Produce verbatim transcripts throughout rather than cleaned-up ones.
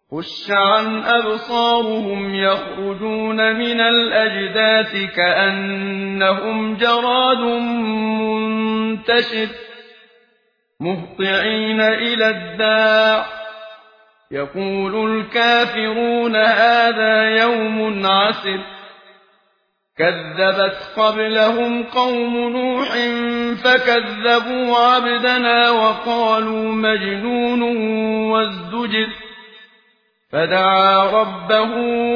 خش عن أبصارهم يخرجون من الأجداث كأنهم جراد منتشر مهطعين إلى الداع يقول الكافرون هذا يوم عسر كذبت قبلهم قوم نوح فكذبوا عبدنا وقالوا مجنون وازدجر فدعا ربه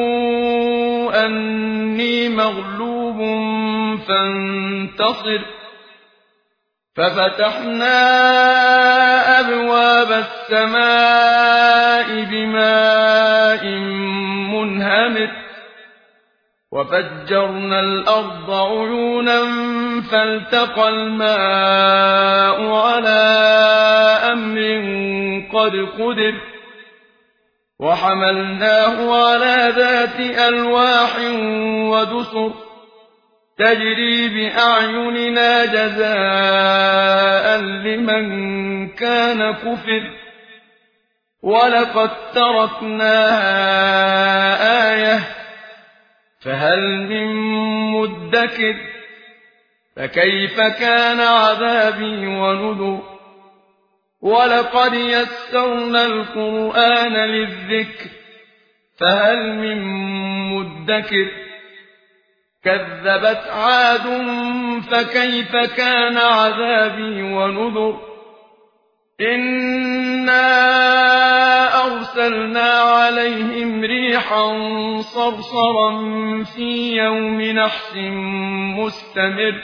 أني مغلوب فانتصر ففتحنا أبواب السماء بماء منهمر وفجرنا الأرض عيونا فالتقى الماء على أمر قد قدر وحملناه على ذات ألواح ودسر تجري بأعيننا جزاء لمن كان كفر ولقد تركناها آية فهل من مدكر فكيف كان عذابي ونذر ولقد يسرنا القرآن للذكر فهل من مدكر كذبت عاد فكيف كان عذابي ونذر إنا أرسلنا عليهم ريحا صرصرا في يوم نحس مستمر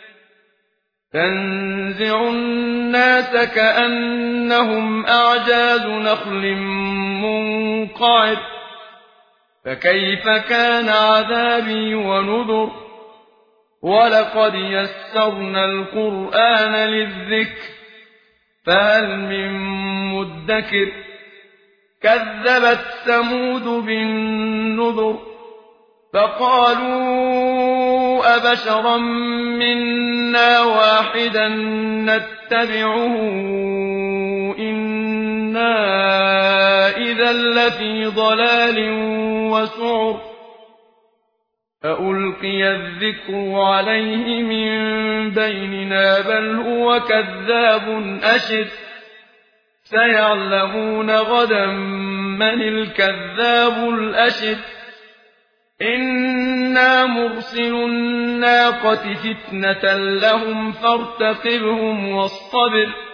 تنزع الناس كأنهم أعجاز نخل منقعر فكيف كان عذابي ونذر ولقد يسرنا القرآن للذكر فهل من مدكر كذبت ثمود بالنذر فقالوا أبشرا منا واحدا نتبعه إنا إذا لفي ضلال وسعر أألقي الذكر عليه من بيننا بل هو كذاب أشر سيعلمون غدا من الكذاب الأشر إنا مرسل الناقة فتنة لهم فارتقبهم واصطبر